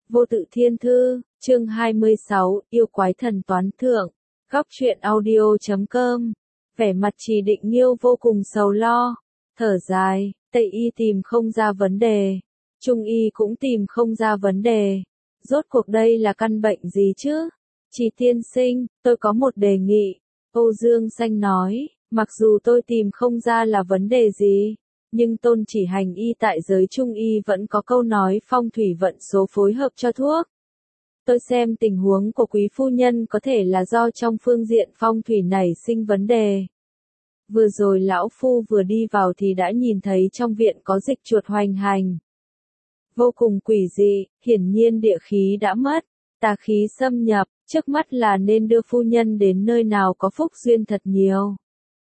Vô tự thiên thư, chương 26, yêu quái thần toán thượng. Góc truyện audio.com. Vẻ mặt Trì Định Nghiêu vô cùng sầu lo, thở dài, Tây y tìm không ra vấn đề, Trung y cũng tìm không ra vấn đề. Rốt cuộc đây là căn bệnh gì chứ? Trì tiên sinh, tôi có một đề nghị. Âu Dương Xanh nói, mặc dù tôi tìm không ra là vấn đề gì, nhưng tôn chỉ hành y tại giới Trung y vẫn có câu nói phong thủy vận số phối hợp cho thuốc. Tôi xem tình huống của quý phu nhân có thể là do trong phương diện phong thủy nảy sinh vấn đề. Vừa rồi lão phu vừa đi vào thì đã nhìn thấy trong viện có dịch chuột hoành hành. Vô cùng quỷ dị, hiển nhiên địa khí đã mất, tà khí xâm nhập, trước mắt là nên đưa phu nhân đến nơi nào có phúc duyên thật nhiều.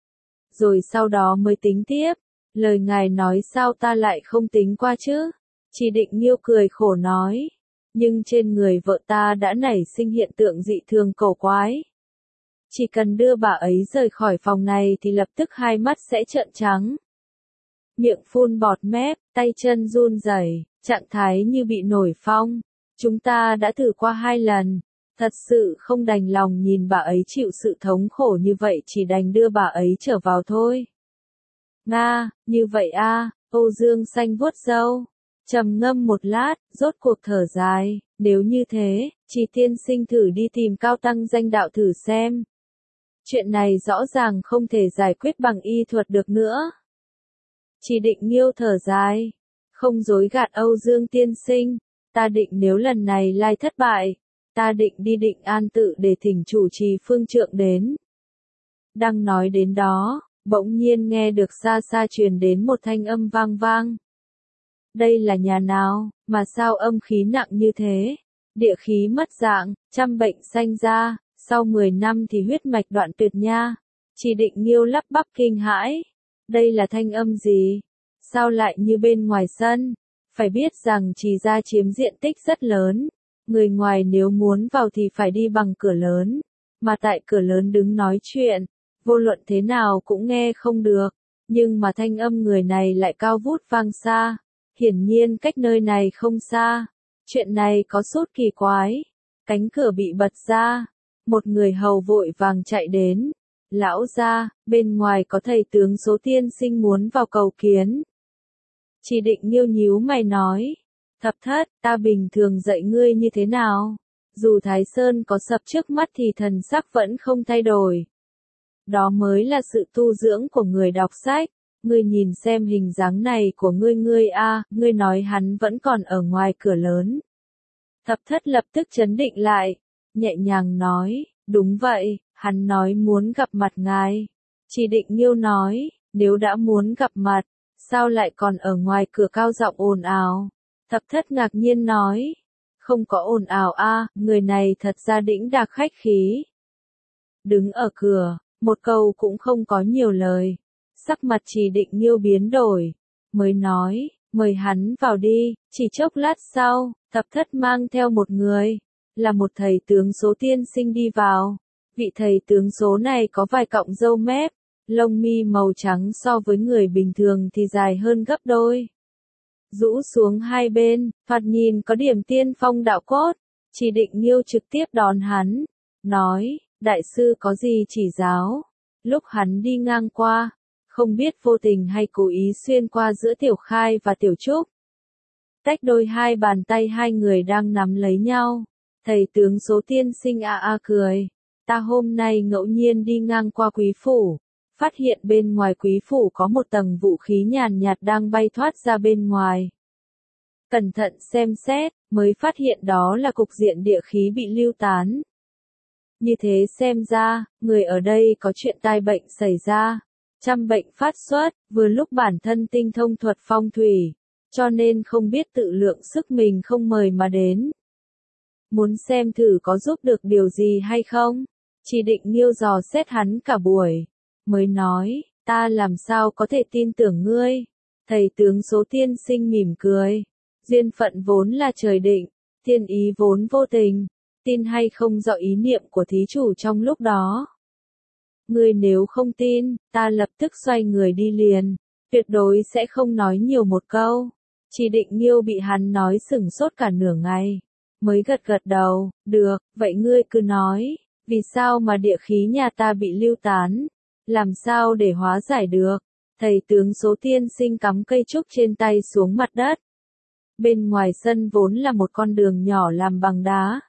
Rồi sau đó mới tính tiếp, lời ngài nói sao ta lại không tính qua chứ? Trì Định Nghiêu cười khổ nói, nhưng trên người vợ ta đã nảy sinh hiện tượng dị thường cổ quái. Chỉ cần đưa bà ấy rời khỏi phòng này thì lập tức hai mắt sẽ trợn trắng. Miệng phun bọt mép, tay chân run rẩy, trạng thái như bị nổi phong. Chúng ta đã thử qua 2 lần, thật sự không đành lòng nhìn bà ấy chịu sự thống khổ như vậy, chỉ đành đưa bà ấy trở vào thôi. Nga, như vậy a, Âu Dương Xanh vuốt râu, trầm ngâm một lát, rốt cuộc thở dài, nếu như thế, Trì tiên sinh thử đi tìm cao tăng danh đạo thử xem. Chuyện này rõ ràng không thể giải quyết bằng y thuật được nữa. Trì Định Nghiêu thở dài, không dối gạt Âu Dương tiên sinh, ta định nếu lần này lai thất bại, ta định đi Định An tự để thỉnh chủ trì phương trượng đến. Đang nói đến đó, bỗng nhiên nghe được xa xa truyền đến một thanh âm vang vang. Đây là nhà nào, mà sao âm khí nặng như thế? Địa khí mất dạng, trăm bệnh sanh ra, sau 10 năm thì huyết mạch đoạn tuyệt nha. Trì Định Nghiêu lắp bắp kinh hãi. Đây là thanh âm gì? Sao lại như bên ngoài sân? Phải biết rằng Trì gia chiếm diện tích rất lớn. Người ngoài nếu muốn vào thì phải đi bằng cửa lớn. Mà tại cửa lớn đứng nói chuyện, vô luận thế nào cũng nghe không được. Nhưng mà thanh âm người này lại cao vút vang xa. Hiển nhiên cách nơi này không xa. Chuyện này có chút kỳ quái. Cánh cửa bị bật ra. Một người hầu vội vàng chạy đến. Lão gia, bên ngoài có thầy tướng Số tiên sinh muốn vào cầu kiến. Trì Định Nghiêu nhíu mày nói. Thập thất, ta bình thường dạy ngươi như thế nào? Dù Thái Sơn có sập trước mắt thì thần sắc vẫn không thay đổi. Đó mới là sự tu dưỡng của người đọc sách. Ngươi nhìn xem hình dáng này của ngươi ngươi nói hắn vẫn còn ở ngoài cửa lớn. Thập thất lập tức trấn định lại, nhẹ nhàng nói, đúng vậy, hắn nói muốn gặp mặt ngài. Trì Định Nghiêu nói, nếu đã muốn gặp mặt, sao lại còn ở ngoài cửa cao giọng ồn ào? Thập thất ngạc nhiên nói, không có ồn ào người này thật ra đĩnh đạc khách khí. Đứng ở cửa, một câu cũng không có nhiều lời. Sắc mặt Trì Định Nghiêu biến đổi, mới nói, mời hắn vào đi. Chỉ chốc lát sau, thập thất mang theo một người, là một thầy tướng Số tiên sinh đi vào. Vị thầy tướng Số này có vài cọng râu mép, lông mi màu trắng, so với người bình thường thì dài hơn gấp đôi. Rũ xuống hai bên, thoạt nhìn có điểm tiên phong đạo cốt. Trì Định Nghiêu trực tiếp đón hắn, nói, đại sư có gì chỉ giáo. Lúc hắn đi ngang qua, không biết vô tình hay cố ý xuyên qua giữa Tiểu Khai và Tiểu Trúc. Tách đôi hai bàn tay hai người đang nắm lấy nhau. Thầy tướng Số tiên sinh cười. Ta hôm nay ngẫu nhiên đi ngang qua quý phủ, phát hiện bên ngoài quý phủ có một tầng vũ khí nhàn nhạt đang bay thoát ra bên ngoài. Cẩn thận xem xét, mới phát hiện đó là cục diện địa khí bị lưu tán. Như thế xem ra, người ở đây có chuyện tai bệnh xảy ra. Trăm bệnh phát xuất, vừa lúc bản thân tinh thông thuật phong thủy, cho nên không biết tự lượng sức mình không mời mà đến. Muốn xem thử có giúp được điều gì hay không? Trì Định Nghiêu dò xét hắn cả buổi, mới nói, ta làm sao có thể tin tưởng ngươi? Thầy tướng Số tiên sinh mỉm cười, duyên phận vốn là trời định, thiên ý vốn vô tình, tin hay không do ý niệm của thí chủ trong lúc đó. Ngươi nếu không tin, ta lập tức xoay người đi liền, tuyệt đối sẽ không nói nhiều một câu. Trì Định Nghiêu bị hắn nói sửng sốt cả nửa ngày, mới gật gật đầu, được, vậy ngươi cứ nói, vì sao mà địa khí nhà ta bị lưu tán, làm sao để hóa giải được. Thầy tướng Số tiên sinh cắm cây trúc trên tay xuống mặt đất. Bên ngoài sân vốn là một con đường nhỏ làm bằng đá.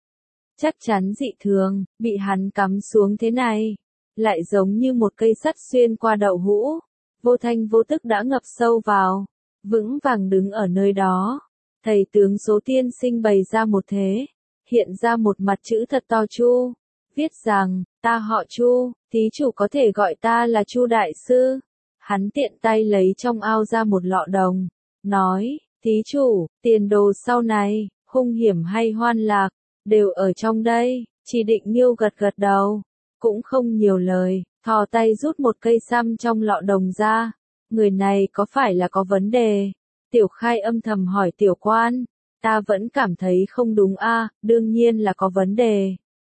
Chắc chắn dị thường, bị hắn cắm xuống thế này, lại giống như một cây sắt xuyên qua đậu hũ, vô thanh vô tức đã ngập sâu vào, vững vàng đứng ở nơi đó. Thầy tướng Số tiên sinh bày ra một thế, hiện ra một mặt chữ thật to Chu, viết rằng, ta họ Chu, thí chủ có thể gọi ta là Chu đại sư. Hắn tiện tay lấy trong ao ra một lọ đồng, nói, thí chủ, tiền đồ sau này, hung hiểm hay hoan lạc, đều ở trong đây. Chỉ Định Nghiêu gật gật đầu, cũng không nhiều lời, thò tay rút một cây xăm trong lọ đồng ra. Người này có phải là có vấn đề? Tiểu Khai âm thầm hỏi Tiểu Quan, ta vẫn cảm thấy không đúng a, đương nhiên là có vấn đề.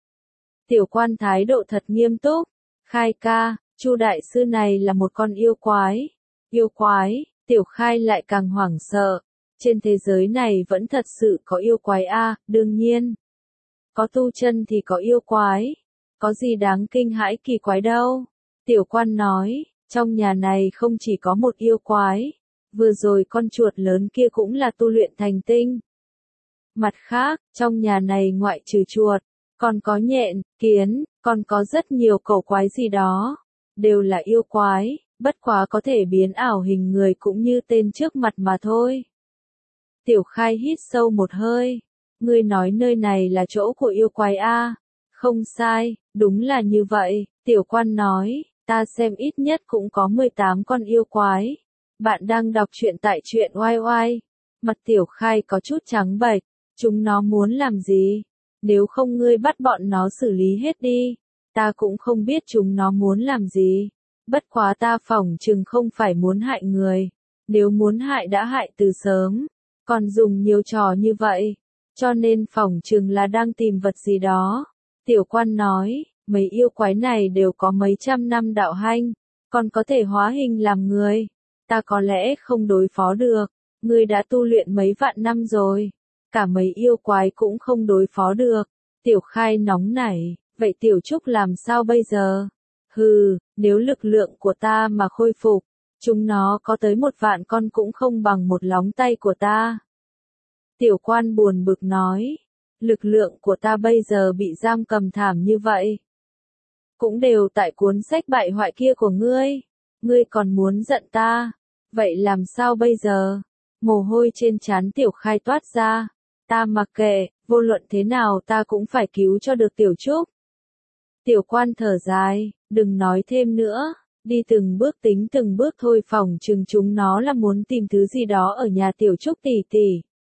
Tiểu Quan thái độ thật nghiêm túc, Khai ca, Chu đại sư này là một con yêu quái. Yêu quái, Tiểu Khai lại càng hoảng sợ. Trên thế giới này vẫn thật sự có yêu quái a, đương nhiên. Có tu chân thì có yêu quái. Có gì đáng kinh hãi kỳ quái đâu. Tiểu Quan nói, trong nhà này không chỉ có một yêu quái. Vừa rồi con chuột lớn kia cũng là tu luyện thành tinh. Mặt khác, trong nhà này ngoại trừ chuột, còn có nhện, kiến, còn có rất nhiều cẩu quái gì đó. Đều là yêu quái, bất quá có thể biến ảo hình người cũng như tên trước mặt mà thôi. Tiểu Khai hít sâu một hơi. Ngươi nói nơi này là chỗ của yêu quái a? Không sai, đúng là như vậy. Tiểu Quan nói, ta xem ít nhất cũng có 18 con yêu quái. Bạn đang đọc truyện tại truyện oai oai. Mặt Tiểu Khai có chút trắng bệch. Chúng nó muốn làm gì? Nếu không ngươi bắt bọn nó xử lý hết đi. Ta cũng không biết chúng nó muốn làm gì. Bất quá ta phỏng chừng không phải muốn hại người. Nếu muốn hại đã hại từ sớm. Còn dùng nhiều trò như vậy. Cho nên phỏng chừng là đang tìm vật gì đó. Tiểu Quan nói, mấy yêu quái này đều có mấy trăm năm đạo hạnh. Còn có thể hóa hình làm người. Ta có lẽ không đối phó được. Ngươi đã tu luyện mấy vạn năm rồi. Cả mấy yêu quái cũng không đối phó được. Tiểu Khai nóng nảy. Vậy Tiểu Trúc làm sao bây giờ? Hừ, nếu lực lượng của ta mà khôi phục, chúng nó có tới 1 vạn con cũng không bằng một lóng tay của ta. Tiểu Quan buồn bực nói, lực lượng của ta bây giờ bị giam cầm thảm như vậy. Cũng đều tại cuốn sách bại hoại kia của ngươi. Ngươi còn muốn giận ta. Vậy làm sao bây giờ? Mồ hôi trên trán Tiểu Khai toát ra. Ta mặc kệ, vô luận thế nào ta cũng phải cứu cho được Tiểu Trúc. Tiểu Quan thở dài, đừng nói thêm nữa, đi từng bước tính từng bước thôi, phỏng chừng chúng nó là muốn tìm thứ gì đó ở nhà Tiểu Trúc tỷ tỷ.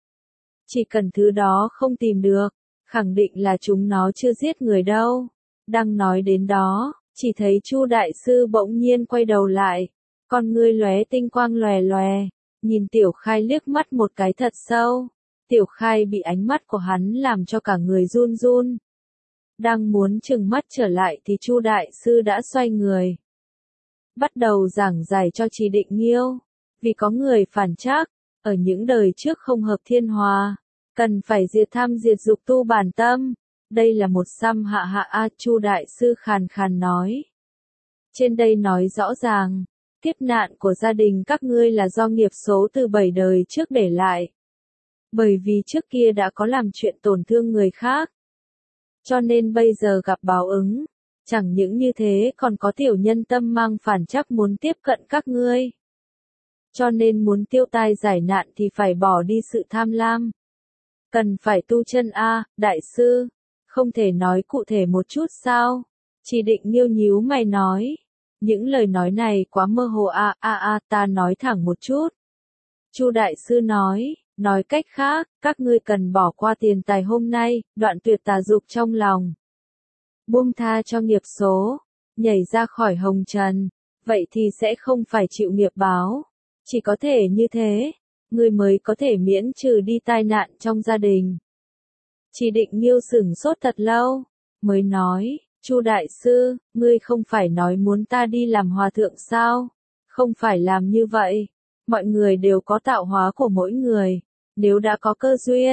Chỉ cần thứ đó không tìm được, khẳng định là chúng nó chưa giết người đâu. Đang nói đến đó, chỉ thấy Chu đại sư bỗng nhiên quay đầu lại, con ngươi lóe tinh quang lòe lòe, nhìn Tiểu Khai liếc mắt một cái thật sâu. Tiểu Khai bị ánh mắt của hắn làm cho cả người run run. Đang muốn trừng mắt trở lại thì Chu đại sư đã xoay người. Bắt đầu giảng giải cho Chỉ Định Nghiêu. Vì có người phản trắc, ở những đời trước không hợp thiên hòa. Cần phải diệt tham diệt dục tu bản tâm. Đây là một xăm hạ hạ a, Chu đại sư khàn khàn nói. Trên đây nói rõ ràng, kiếp nạn của gia đình các ngươi là do nghiệp số từ 7 đời trước để lại. Bởi vì trước kia đã có làm chuyện tổn thương người khác. Cho nên bây giờ gặp báo ứng. Chẳng những như thế còn có tiểu nhân tâm mang phản trắc muốn tiếp cận các ngươi. Cho nên muốn tiêu tai giải nạn thì phải bỏ đi sự tham lam. Cần phải tu chân a, đại sư. Không thể nói cụ thể một chút sao? Chỉ Định Nghiêu nhíu mày nói. Những lời nói này quá mơ hồ a, ta nói thẳng một chút. Chu đại sư nói cách khác, các ngươi cần bỏ qua tiền tài hôm nay, đoạn tuyệt tà dục trong lòng. Buông tha cho nghiệp số, nhảy ra khỏi hồng trần, vậy thì sẽ không phải chịu nghiệp báo. Chỉ có thể như thế, ngươi mới có thể miễn trừ đi tai nạn trong gia đình. Chỉ Định Nghiêu sửng sốt thật lâu, mới nói, Chu đại sư, ngươi không phải nói muốn ta đi làm hòa thượng sao? Không phải làm như vậy. Mọi người đều có tạo hóa của mỗi người. Nếu đã có cơ duyên,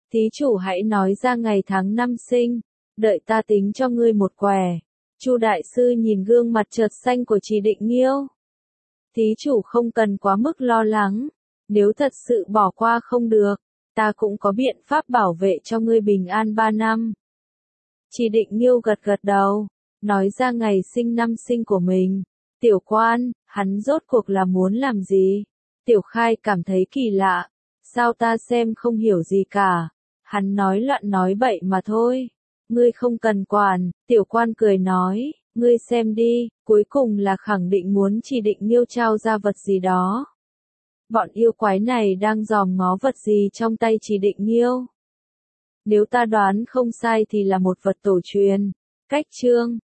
Thí chủ hãy nói ra ngày tháng năm sinh, đợi ta tính cho ngươi một quẻ. Chu đại sư nhìn gương mặt chợt xanh của Trì Định Nghiêu. Thí chủ không cần quá mức lo lắng, nếu thật sự bỏ qua không được, ta cũng có biện pháp bảo vệ cho ngươi bình an 3 năm. Trì Định Nghiêu gật gật đầu, nói ra ngày sinh năm sinh của mình. Tiểu quan, hắn rốt cuộc là muốn làm gì? Tiểu Khai cảm thấy kỳ lạ, sao ta xem không hiểu gì cả, hắn nói loạn nói bậy mà thôi. Ngươi không cần quản, tiểu quan cười nói, ngươi xem đi, cuối cùng là khẳng định muốn Trì Định Nghiêu trao ra vật gì đó. Bọn yêu quái này đang dòm ngó vật gì trong tay Trì Định Nghiêu. Nếu ta đoán không sai thì là một vật tổ truyền, cách chương.